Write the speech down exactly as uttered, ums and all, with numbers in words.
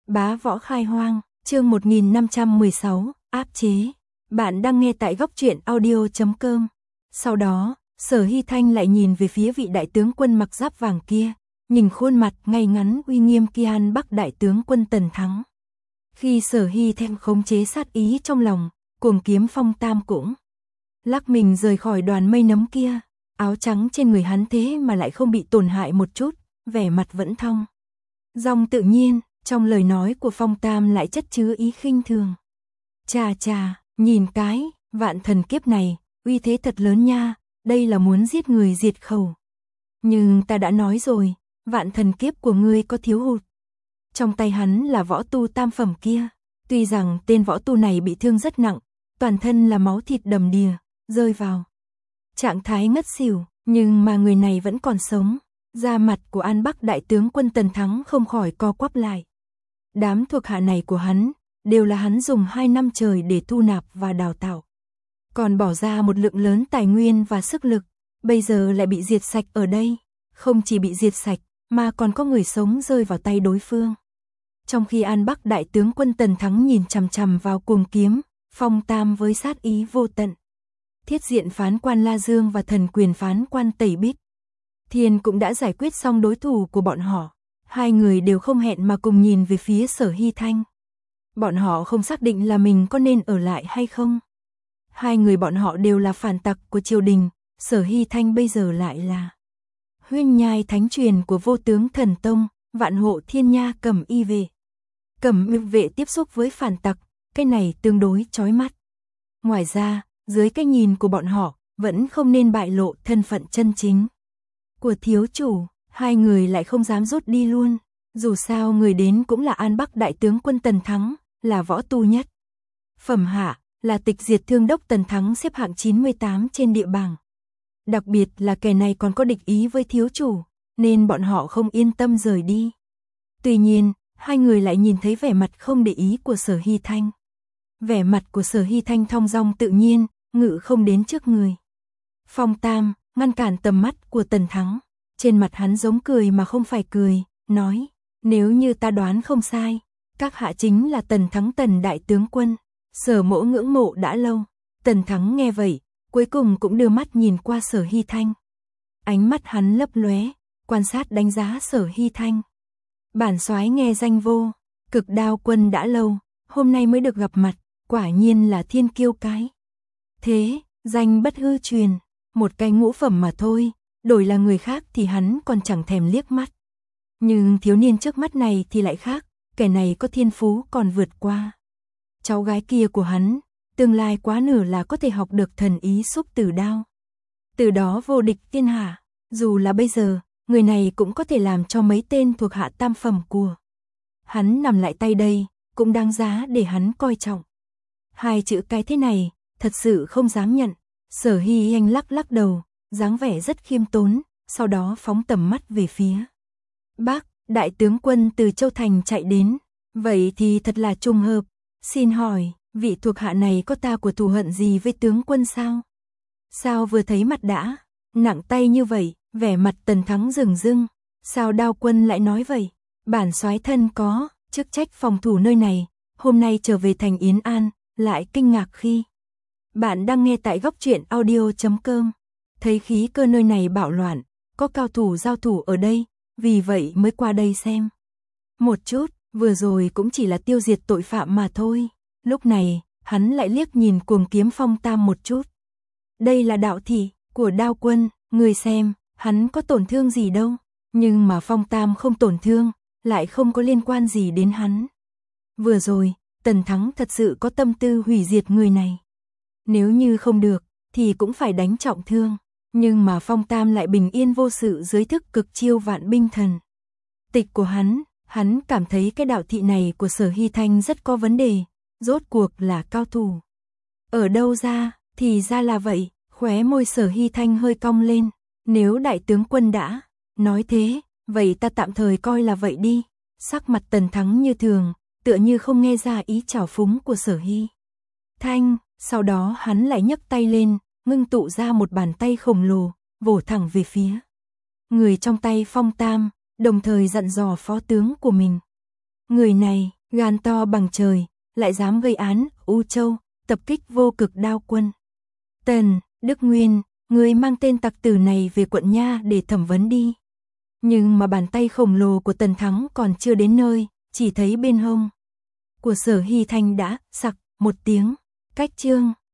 Bá võ khai hoang, chương một nghìn năm trăm mười sáu, áp chế. Bạn đang nghe tại góc truyện audio chấm com. Sau đó, Sở Hy Thanh lại nhìn về phía vị đại tướng quân mặc giáp vàng kia, nhìn khuôn mặt ngay ngắn uy nghiêm Kian Bắc đại tướng quân Tần Thắng. Khi Sở Hy Thanh khống chế sát ý trong lòng, cuồng kiếm Phong Tam cũng lắc mình rời khỏi đoàn mây nấm kia, áo trắng trên người hắn thế mà lại không bị tổn hại một chút, vẻ mặt vẫn thong dong tự nhiên, trong lời nói của Phong Tam lại chất chứa ý khinh thường. Chà chà, nhìn cái, vạn thần kiếp này, uy thế thật lớn nha, đây là muốn giết người diệt khẩu. Nhưng ta đã nói rồi, vạn thần kiếp của ngươi có thiếu hụt. Trong tay hắn là võ tu tam phẩm kia, tuy rằng tên võ tu này bị thương rất nặng, toàn thân là máu thịt đầm đìa, rơi vào trạng thái ngất xỉu, nhưng mà người này vẫn còn sống. Da mặt của An Bắc đại tướng quân Tần Thắng không khỏi co quắp lại. Đám thuộc hạ này của hắn, đều là hắn dùng hai năm trời để thu nạp và đào tạo. Còn bỏ ra một lượng lớn tài nguyên và sức lực, bây giờ lại bị diệt sạch ở đây. Không chỉ bị diệt sạch, mà còn có người sống rơi vào tay đối phương. Trong khi An Bắc đại tướng quân Tần Thắng nhìn chằm chằm vào cuồng kiếm, Phong Tam với sát ý vô tận. Thiết diện phán quan La Dương và thần quyền phán quan Tẩy Bích Thiên cũng đã giải quyết xong đối thủ của bọn họ. Hai người đều không hẹn mà cùng nhìn về phía Sở Hy Thanh. Bọn họ không xác định là mình có nên ở lại hay không. Hai người bọn họ đều là phản tặc của triều đình, Sở Hy Thanh bây giờ lại là huyên nhai thánh truyền của vô tướng thần tông, vạn hộ thiên nha Cẩm Y vệ. Cẩm Y vệ tiếp xúc với phản tặc, cái này tương đối chói mắt. Ngoài ra, dưới cái nhìn của bọn họ, vẫn không nên bại lộ thân phận chân chính của thiếu chủ, hai người lại không dám rút đi luôn. Dù sao người đến cũng là An Bắc đại tướng quân Tần Thắng, là võ tu nhất phẩm hạ, là tịch diệt thương đốc Tần Thắng xếp hạng chín mươi tám trên địa bảng. Đặc biệt là kẻ này còn có địch ý với thiếu chủ, nên bọn họ không yên tâm rời đi. Tuy nhiên, hai người lại nhìn thấy vẻ mặt không để ý của Sở Hy Thanh. Vẻ mặt của Sở Hy Thanh thong dong tự nhiên, ngự không đến trước người Phong Tam, ngăn cản tầm mắt của Tần Thắng. Trên mặt hắn giống cười mà không phải cười, nói, nếu như ta đoán không sai, các hạ chính là Tần Thắng Tần đại tướng quân. Sở mỗ ngưỡng mộ đã lâu. Tần Thắng nghe vậy, cuối cùng cũng đưa mắt nhìn qua Sở Hy Thanh. Ánh mắt hắn lấp lóe, quan sát đánh giá Sở Hy Thanh. Bản soái nghe danh vô cực đao quân đã lâu, hôm nay mới được gặp mặt, quả nhiên là thiên kiêu cái. Thế, danh bất hư truyền, một cái ngũ phẩm mà thôi, đổi là người khác thì hắn còn chẳng thèm liếc mắt. Nhưng thiếu niên trước mắt này thì lại khác, kẻ này có thiên phú còn vượt qua cháu gái kia của hắn, tương lai quá nửa là có thể học được thần ý xúc tử đao. Từ đó vô địch thiên hạ, dù là bây giờ, người này cũng có thể làm cho mấy tên thuộc hạ tam phẩm của hắn nằm lại tay đây, cũng đáng giá để hắn coi trọng. Hai chữ cái thế này, thật sự không dám nhận. Sở Hy Anh lắc lắc đầu, dáng vẻ rất khiêm tốn, sau đó phóng tầm mắt về phía Bắc, đại tướng quân từ Châu Thành chạy đến. Vậy thì thật là trùng hợp. Xin hỏi, vị thuộc hạ này có ta của thù hận gì với tướng quân sao? Sao vừa thấy mặt đã nặng tay như vậy? Vẻ mặt Tần Thắng rừng rưng. Sao đao quân lại nói vậy? Bản soái thân có chức trách phòng thủ nơi này, hôm nay trở về thành Yến An, lại kinh ngạc khi bạn đang nghe tại góc truyện audio chấm com. Thấy khí cơ nơi này bạo loạn, có cao thủ giao thủ ở đây, vì vậy mới qua đây xem một chút. Vừa rồi cũng chỉ là tiêu diệt tội phạm mà thôi. Lúc này, hắn lại liếc nhìn cuồng kiếm Phong Tam một chút. Đây là đạo thị của đao quân, người xem, hắn có tổn thương gì đâu. Nhưng mà Phong Tam không tổn thương, lại không có liên quan gì đến hắn. Vừa rồi, Tần Thắng thật sự có tâm tư hủy diệt người này. Nếu như không được, thì cũng phải đánh trọng thương. Nhưng mà Phong Tam lại bình yên vô sự dưới thức cực chiêu vạn binh thần tịch của hắn. Hắn cảm thấy cái đạo thị này của Sở Hy Thanh rất có vấn đề, rốt cuộc là cao thủ. Ở đâu ra, thì ra là vậy, khóe môi Sở Hy Thanh hơi cong lên. Nếu đại tướng quân đã nói thế, vậy ta tạm thời coi là vậy đi. Sắc mặt Tần Thắng như thường, tựa như không nghe ra ý trào phúng của Sở Hy Thanh. Sau đó hắn lại nhấc tay lên, ngưng tụ ra một bàn tay khổng lồ, vồ thẳng về phía người trong tay Phong Tam. Đồng thời dặn dò phó tướng của mình. Người này, Gan to bằng trời, lại dám gây án, U Châu, tập kích Vô Cực Đao Quân. Tần, Đức Nguyên, người mang tên tặc tử này về quận Nha để thẩm vấn đi. Nhưng mà bàn tay khổng lồ của Tần Thắng còn chưa đến nơi, chỉ thấy bên hông của Sở Hy Thanh đã sặc một tiếng, cách chương.